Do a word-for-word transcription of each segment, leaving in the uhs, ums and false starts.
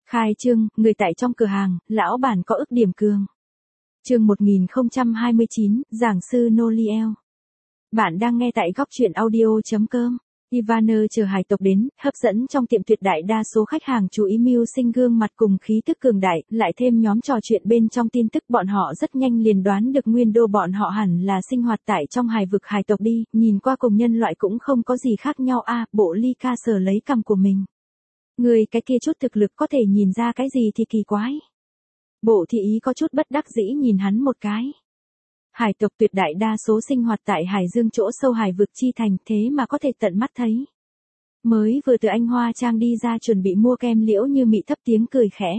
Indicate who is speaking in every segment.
Speaker 1: Khai trương, người tại trong cửa hàng, lão bản có ức điểm cường. Chương một nghìn không trăm hai mươi chín, giảng sư Noliel. Bạn đang nghe tại góc truyện audio chấm com. Ivaner chờ hải tộc đến, hấp dẫn trong tiệm tuyệt đại đa số khách hàng chú ý mưu sinh gương mặt cùng khí tức cường đại, lại thêm nhóm trò chuyện bên trong tin tức bọn họ rất nhanh liền đoán được nguyên đô bọn họ hẳn là sinh hoạt tại trong hải vực hải tộc đi, nhìn qua cùng nhân loại cũng không có gì khác nhau a. Bộ ly ca sờ lấy cằm của mình. Người cái kia chút thực lực có thể nhìn ra cái gì thì kỳ quái. Bộ thị ý có chút bất đắc dĩ nhìn hắn một cái. Hải tộc tuyệt đại đa số sinh hoạt tại hải dương chỗ sâu hải vực chi thành, thế mà có thể tận mắt thấy. Mới vừa từ Anh Hoa Trang đi ra chuẩn bị mua kem Liễu Như Mị thấp tiếng cười khẽ.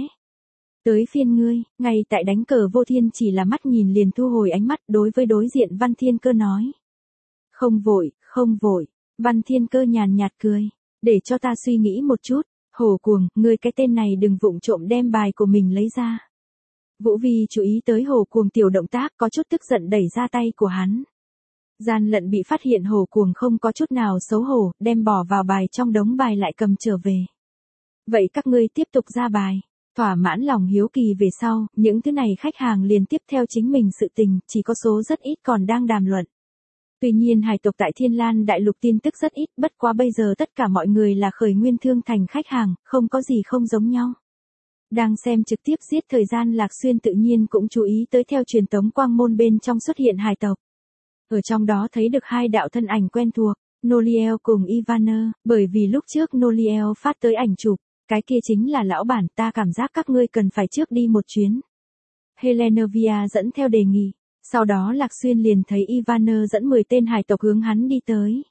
Speaker 1: Tới phiên ngươi, ngay tại đánh cờ Vô Thiên chỉ là mắt nhìn liền thu hồi ánh mắt, đối với đối diện Văn Thiên Cơ nói. Không vội, không vội. Văn Thiên Cơ nhàn nhạt cười. Để cho ta suy nghĩ một chút. Hổ cuồng, ngươi cái tên này đừng vụng trộm đem bài của mình lấy ra. Vũ Vi chú ý tới Hổ cuồng tiểu động tác, có chút tức giận đẩy ra tay của hắn. Gian lận bị phát hiện Hổ cuồng không có chút nào xấu hổ, đem bỏ vào bài trong đống bài lại cầm trở về. Vậy các ngươi tiếp tục ra bài. Thỏa mãn lòng hiếu kỳ về sau, những thứ này khách hàng liền tiếp theo chính mình sự tình, chỉ có số rất ít còn đang đàm luận. Tuy nhiên hải tộc tại Thiên Lan Đại Lục tin tức rất ít, bất quá bây giờ tất cả mọi người là khởi nguyên thương thành khách hàng, không có gì không giống nhau. Đang xem trực tiếp giết thời gian Lạc Xuyên tự nhiên cũng chú ý tới theo truyền tống quang môn bên trong xuất hiện hải tộc. Ở trong đó thấy được hai đạo thân ảnh quen thuộc, Noliel cùng Ivaner, bởi vì lúc trước Noliel phát tới ảnh chụp, cái kia chính là lão bản, ta cảm giác các ngươi cần phải trước đi một chuyến. Helenovia dẫn theo đề nghị. Sau đó Lạc Xuyên liền thấy Ivaner dẫn mười tên hải tộc hướng hắn đi tới.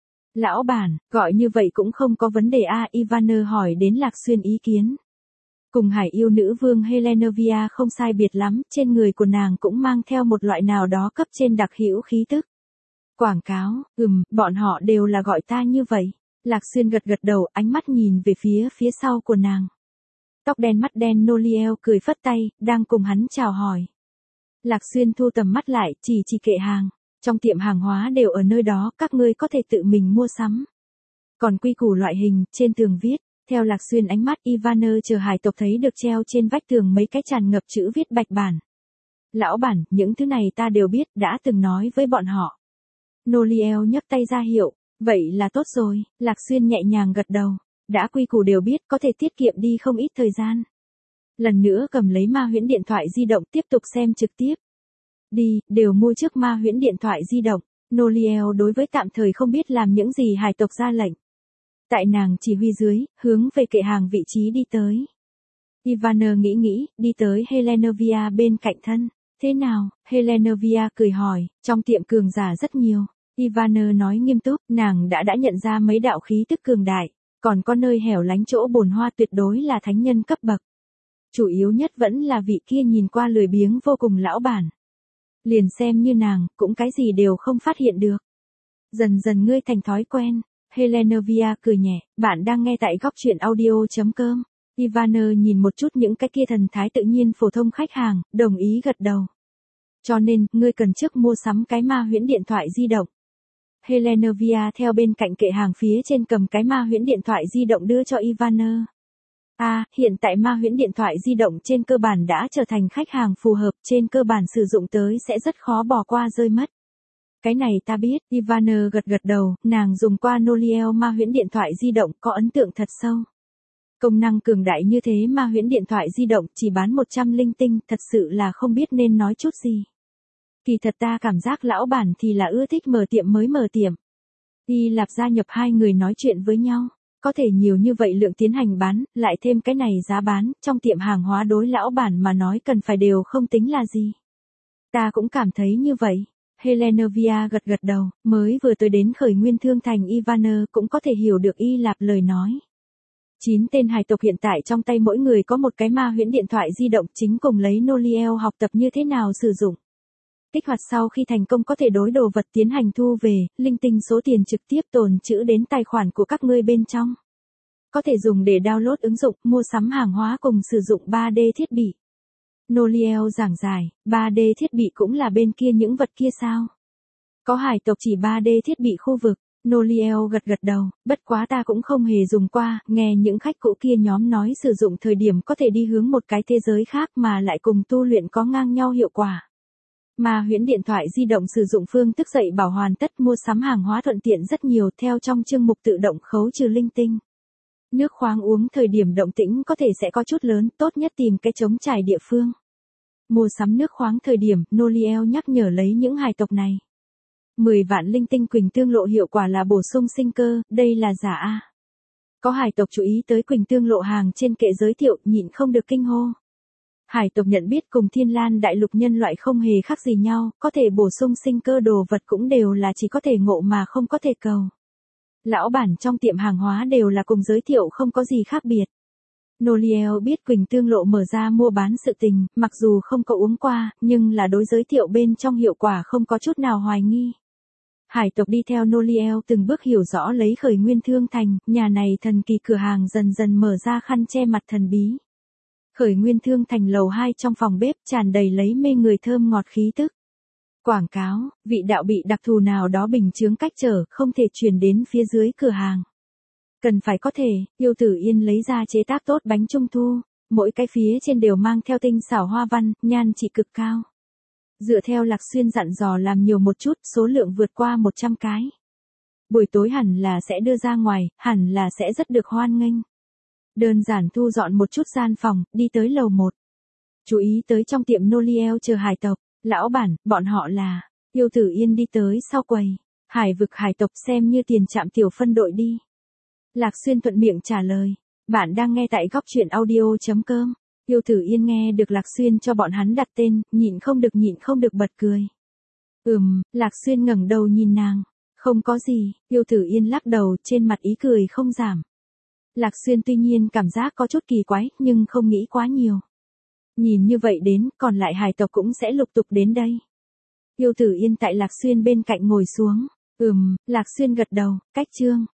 Speaker 1: Lão bản, gọi như vậy cũng không có vấn đề a. Ivaner hỏi đến Lạc Xuyên ý kiến. Cùng hải yêu nữ vương Helenovia không sai biệt lắm, trên người của nàng cũng mang theo một loại nào đó cấp trên đặc hữu khí tức. Quảng cáo, ừm, bọn họ đều là gọi ta như vậy. Lạc Xuyên gật gật đầu, ánh mắt nhìn về phía phía sau của nàng. Tóc đen mắt đen Noliel cười phất tay, đang cùng hắn chào hỏi. Lạc Xuyên thu tầm mắt lại, chỉ chỉ kệ hàng. Trong tiệm hàng hóa đều ở nơi đó, các ngươi có thể tự mình mua sắm. Còn quy củ loại hình, trên tường viết. Theo Lạc Xuyên ánh mắt, Ivaner chờ hải tộc thấy được treo trên vách tường mấy cái tràn ngập chữ viết bạch bản. Lão bản, những thứ này ta đều biết, đã từng nói với bọn họ. Noliel nhấc tay ra hiệu. Vậy là tốt rồi. Lạc Xuyên nhẹ nhàng gật đầu. Đã quy củ đều biết, có thể tiết kiệm đi không ít thời gian. Lần nữa cầm lấy ma huyễn điện thoại di động tiếp tục xem trực tiếp. Đi, đều mua trước ma huyễn điện thoại di động. Noliel đối với tạm thời không biết làm những gì hải tộc ra lệnh. Tại nàng chỉ huy dưới, hướng về kệ hàng vị trí đi tới. Ivaner nghĩ nghĩ, đi tới Helenovia bên cạnh thân. Thế nào? Helenovia cười hỏi, trong tiệm cường giả rất nhiều. Ivaner nói nghiêm túc, nàng đã đã nhận ra mấy đạo khí tức cường đại. Còn có nơi hẻo lánh chỗ bồn hoa tuyệt đối là thánh nhân cấp bậc. Chủ yếu nhất vẫn là vị kia nhìn qua lười biếng vô cùng lão bản. Liền xem như nàng, cũng cái gì đều không phát hiện được. Dần dần ngươi thành thói quen. Helenovia cười nhẹ, bạn đang nghe tại góc truyện audio chấm com. Ivaner nhìn một chút những cái kia thần thái tự nhiên phổ thông khách hàng, đồng ý gật đầu. Cho nên, ngươi cần trước mua sắm cái ma huyễn điện thoại di động. Helenovia theo bên cạnh kệ hàng phía trên cầm cái ma huyễn điện thoại di động đưa cho Ivaner. À, hiện tại ma huyễn điện thoại di động trên cơ bản đã trở thành khách hàng phù hợp, trên cơ bản sử dụng tới sẽ rất khó bỏ qua rơi mất. Cái này ta biết, Ivaner gật gật đầu, nàng dùng qua Noliel ma huyễn điện thoại di động có ấn tượng thật sâu. Công năng cường đại như thế ma huyễn điện thoại di động chỉ bán một trăm linh tinh, thật sự là không biết nên nói chút gì. Kỳ thật ta cảm giác lão bản thì là ưa thích mở tiệm mới mở tiệm. Hy Lạp gia nhập hai người nói chuyện với nhau. Có thể nhiều như vậy lượng tiến hành bán, lại thêm cái này giá bán, trong tiệm hàng hóa đối lão bản mà nói cần phải đều không tính là gì. Ta cũng cảm thấy như vậy. Helenovia gật gật đầu, mới vừa tới đến khởi nguyên thương thành Ivaner cũng có thể hiểu được Hy Lạp lời nói. Chín tên hải tộc hiện tại trong tay mỗi người có một cái ma huyễn điện thoại di động, chính cùng lấy Noliel học tập như thế nào sử dụng. Kích hoạt sau khi thành công có thể đối đồ vật tiến hành thu về, linh tinh số tiền trực tiếp tồn trữ đến tài khoản của các ngươi bên trong. Có thể dùng để download ứng dụng, mua sắm hàng hóa cùng sử dụng ba D thiết bị. Noliel giảng giải, ba D thiết bị cũng là bên kia những vật kia sao? Có hải tộc chỉ ba D thiết bị khu vực, Noliel gật gật đầu, bất quá ta cũng không hề dùng qua, nghe những khách cũ kia nhóm nói sử dụng thời điểm có thể đi hướng một cái thế giới khác mà lại cùng tu luyện có ngang nhau hiệu quả. Mà huyễn điện thoại di động sử dụng phương thức dạy bảo hoàn tất mua sắm hàng hóa thuận tiện rất nhiều theo trong chương mục tự động khấu trừ linh tinh. Nước khoáng uống thời điểm động tĩnh có thể sẽ có chút lớn, tốt nhất tìm cái trống trải địa phương. Mua sắm nước khoáng thời điểm, Noliel nhắc nhở lấy những hài tộc này. mười vạn linh tinh quỳnh tương lộ hiệu quả là bổ sung sinh cơ, đây là giả a. Có hải tộc chú ý tới quỳnh tương lộ hàng trên kệ giới thiệu, nhịn không được kinh hô. Hải tộc nhận biết cùng Thiên Lan đại lục nhân loại không hề khác gì nhau, có thể bổ sung sinh cơ đồ vật cũng đều là chỉ có thể ngộ mà không có thể cầu. Lão bản trong tiệm hàng hóa đều là cùng giới thiệu không có gì khác biệt. Noliel biết quỳnh tương lộ mở ra mua bán sự tình, mặc dù không có uống qua, nhưng là đối giới thiệu bên trong hiệu quả không có chút nào hoài nghi. Hải tộc đi theo Noliel từng bước hiểu rõ lấy khởi nguyên thương thành, nhà này thần kỳ cửa hàng dần dần mở ra khăn che mặt thần bí. Khởi nguyên thương thành lầu hai trong phòng bếp tràn đầy lấy mê người thơm ngọt khí tức. Quảng cáo, vị đạo bị đặc thù nào đó bình chướng cách trở, không thể truyền đến phía dưới cửa hàng. Cần phải có thể, Yêu Tử Yên lấy ra chế tác tốt bánh trung thu, mỗi cái phía trên đều mang theo tinh xảo hoa văn, nhan trị cực cao. Dựa theo Lạc Xuyên dặn dò làm nhiều một chút, số lượng vượt qua một trăm cái. Buổi tối hẳn là sẽ đưa ra ngoài, hẳn là sẽ rất được hoan nghênh. Đơn giản thu dọn một chút gian phòng, đi tới lầu một. Chú ý tới trong tiệm Noliel chờ hải tộc, lão bản, bọn họ là, Yêu Tử Yên đi tới sau quầy. Hải vực hải tộc xem như tiền trạm tiểu phân đội đi. Lạc Xuyên thuận miệng trả lời, bạn đang nghe tại góc truyện audio.com. Yêu Tử Yên nghe được Lạc Xuyên cho bọn hắn đặt tên, nhịn không được nhịn không được bật cười. Ừm, Lạc Xuyên ngẩng đầu nhìn nàng, không có gì, Yêu Tử Yên lắc đầu, trên mặt ý cười không giảm. Lạc Xuyên tuy nhiên cảm giác có chút kỳ quái, nhưng không nghĩ quá nhiều. Nhìn như vậy đến, còn lại hải tộc cũng sẽ lục tục đến đây. Yêu Tử Yên tại Lạc Xuyên bên cạnh ngồi xuống. Ừm, Lạc Xuyên gật đầu, cách chương.